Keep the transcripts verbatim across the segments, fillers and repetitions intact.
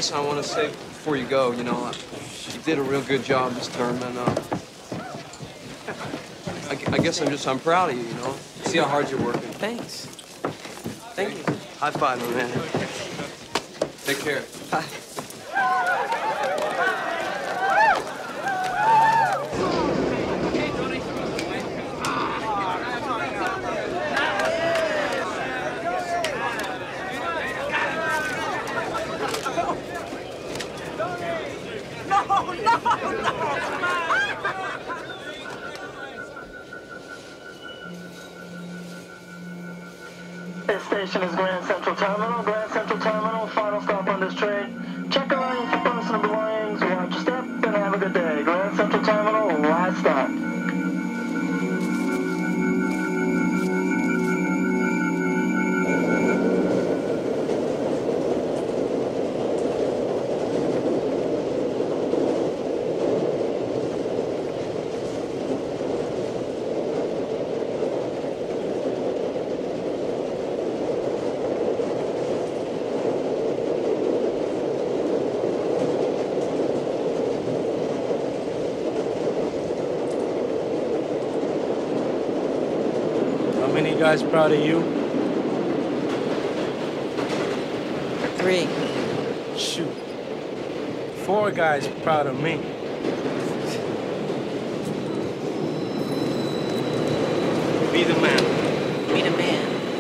guess I want to say before you go, you know, you did a real good job this term, and uh, I, I guess I'm just, I'm proud of you, you know? See how hard you're working. Thanks. Thank you. High five, my man. Take care. Bye. This station is Grand Central Terminal. Grand Central Terminal, final stop on this train. Check around your personal belongings, watch your step, and have a good day. Grand Central Terminal, last stop. Guys proud of you? Three. Shoot. Four guys proud of me. Be the man. Be the man.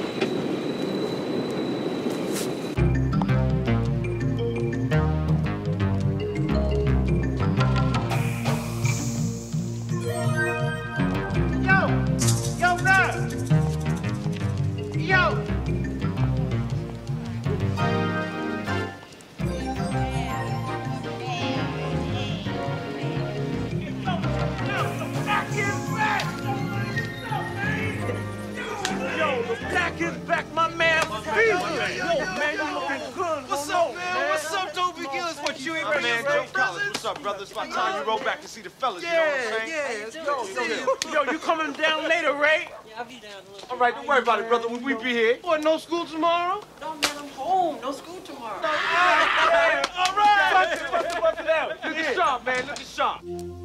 It's my time you roll back to see the fellas, yeah, you know what I'm saying? Yeah, let's go. Yo, yo, you coming down later, Ray? Yeah, I'll be down a little. All right, don't worry about it, brother. Will we be here? What, no school tomorrow? No, man, I'm home. No school tomorrow. No, yeah, all right. Bust it, bust it, bust it out. Look at sharp, man. Look at sharp.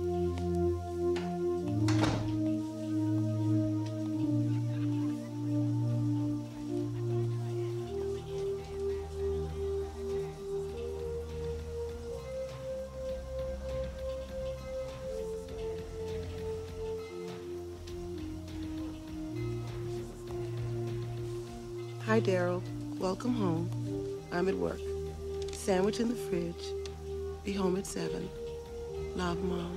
Hi, Daryl. Welcome home. I'm at work. Sandwich in the fridge. Be home at seven. Love, Mom.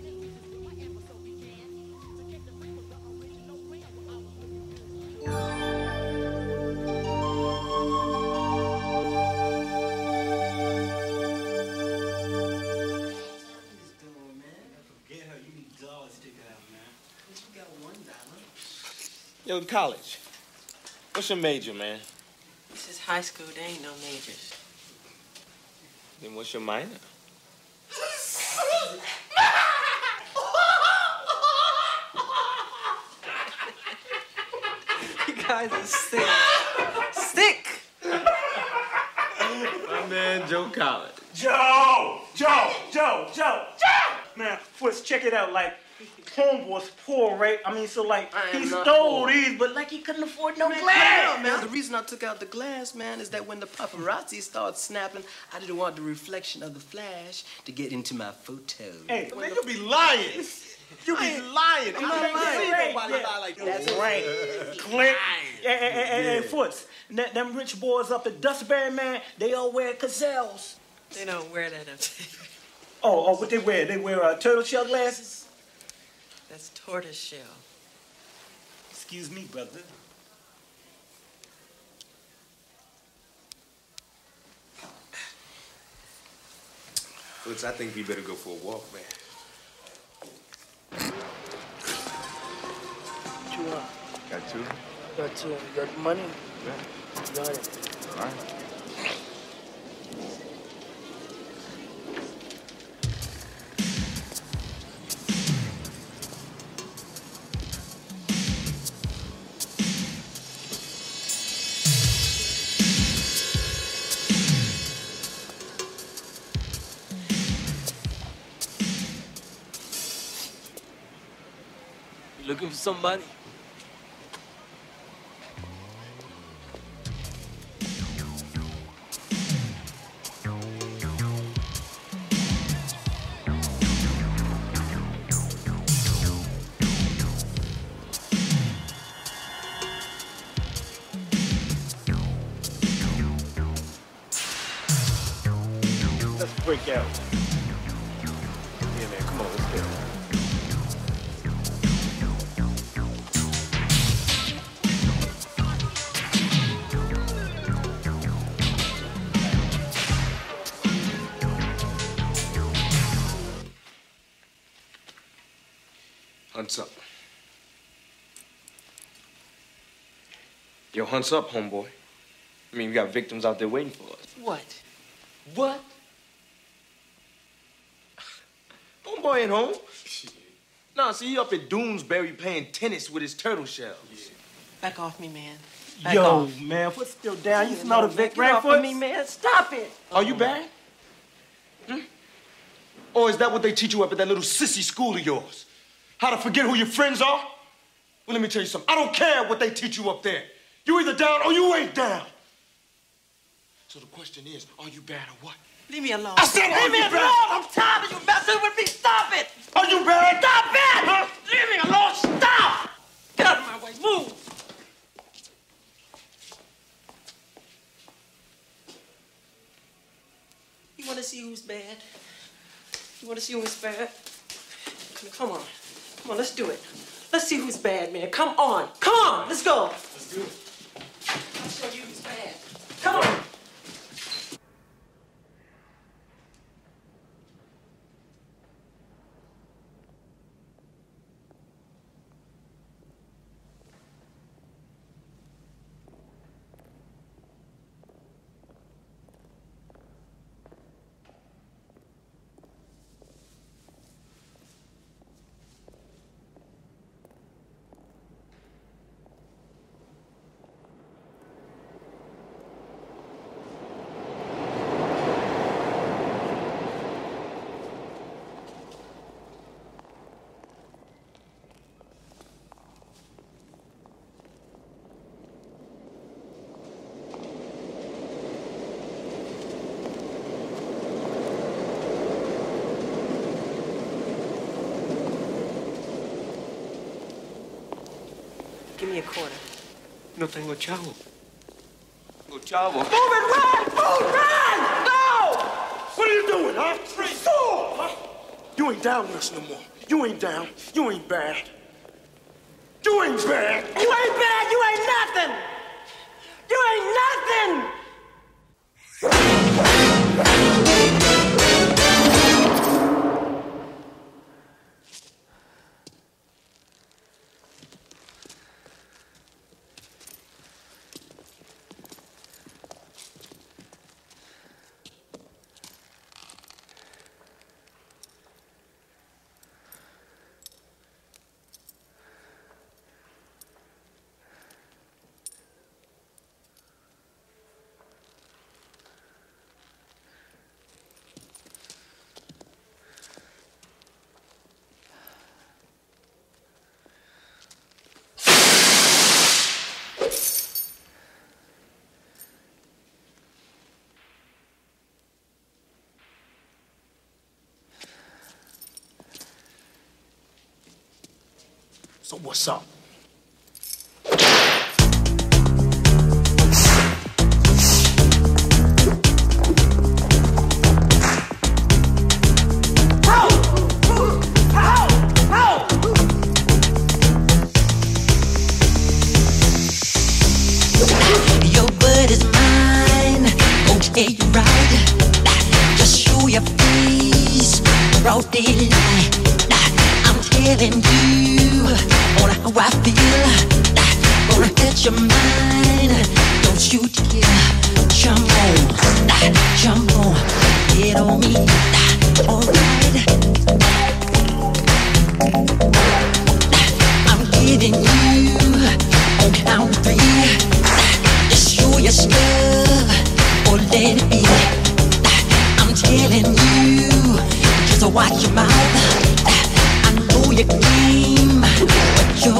Yo, college. What's your major, man? This is high school. There ain't no majors. Then what's your minor? You guys are sick. Sick! My man, Joe College. Joe! Joe! Joe! Joe! Joe! Man, first check it out. Like, homeboy's poor, right? I mean, so like, he stole these, but like he couldn't afford no man, glass. on, man. The reason I took out the glass, man, is that when the paparazzi started snapping, I didn't want the reflection of the flash to get into my photo. Hey, man, you be lying. You be lying. I'm not lying. Nobody yeah. lie like that. That's right. Clint. And, and, and, and Foots, them, them rich boys up at Dustberry, man, they all wear gazelles. They don't wear that up there. Oh, oh, what they wear? They wear uh, turtle shell glasses? That's tortoise shell. Excuse me, brother. Foots, I think we better go for a walk, man. What you want? Got two? Got two. You got the money? Yeah. You got it. All right. looking for somebody? Let's break out. Yeah, man, come on, let's go. Hunt's up. Yo, hunt's up, homeboy. I mean, we got victims out there waiting for us. What? What? Homeboy ain't home. Nah, see, he up at Doonesbury playing tennis with his turtle shells. Back off me, man. Back Yo, off. man, foot's still down. You Yeah, smell no, the Vic man, get off of Rankfoot? me, man. Stop it. Are you bad? Hmm? Or is that what they teach you up at that little sissy school of yours? How to forget who your friends are? Well, let me tell you something. I don't care what they teach you up there. You either down or you ain't down. So the question is, are you bad or what? Leave me alone. I said, are leave me you alone. bad? I'm tired of you messing with me. Stop it. Are you bad? Stop it. Huh? Leave me alone. Stop. Get out of my way. Move. You want to see who's bad? You want to see who's bad? Come on. Come on, let's do it. Let's see who's bad, man. Come on. Come on. Let's go. Let's do it. I'll show you who's bad. Come on. Give me a quarter. No tengo chavo. No chavo. Move it, run! Move, run! No! What are you doing, huh? Fool! Huh? You ain't down with us no more. You ain't down. You ain't bad. You ain't bad. You ain't bad. You ain't nothing. You ain't nothing. So what's up? Your blood is mine, okay, you're right. Just show your face, broad daylight. I'm telling you on how I feel. Gonna get your mind, don't you dare. Jump on, jump on, get on me, alright. I'm giving you on count three. Just show your stuff or let it be. I'm telling you, just watch your mouth. I know your game, but you're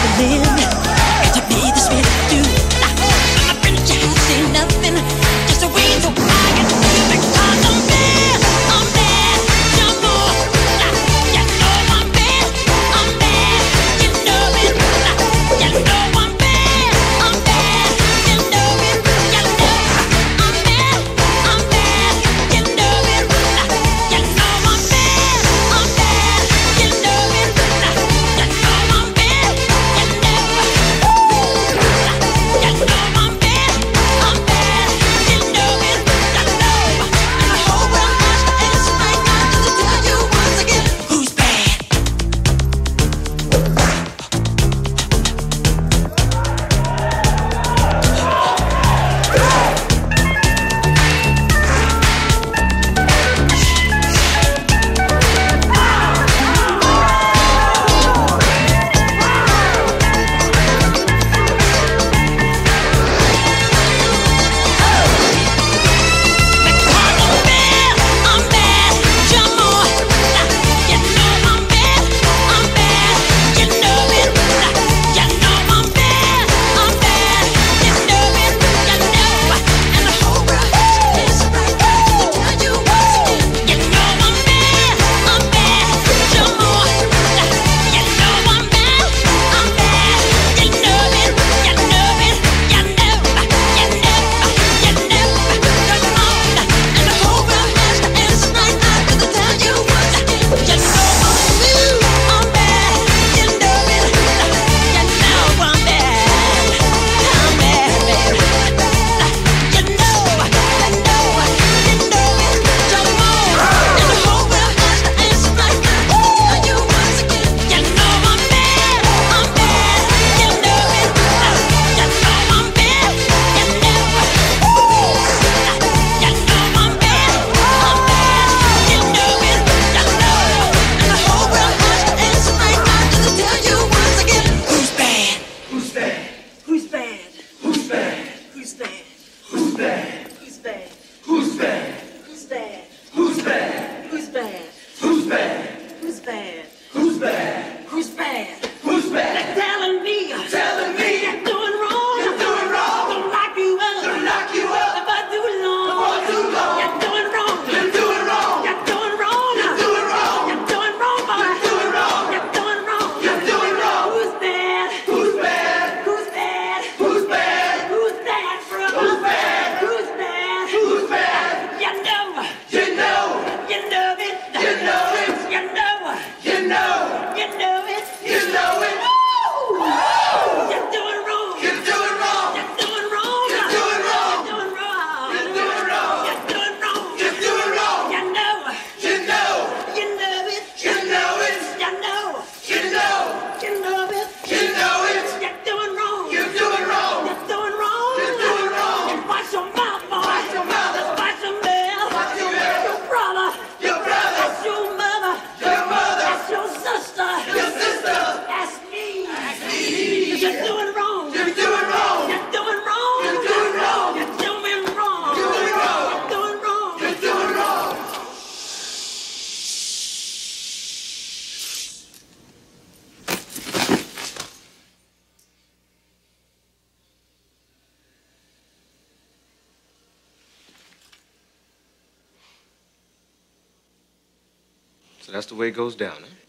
So that's the way it goes down, huh?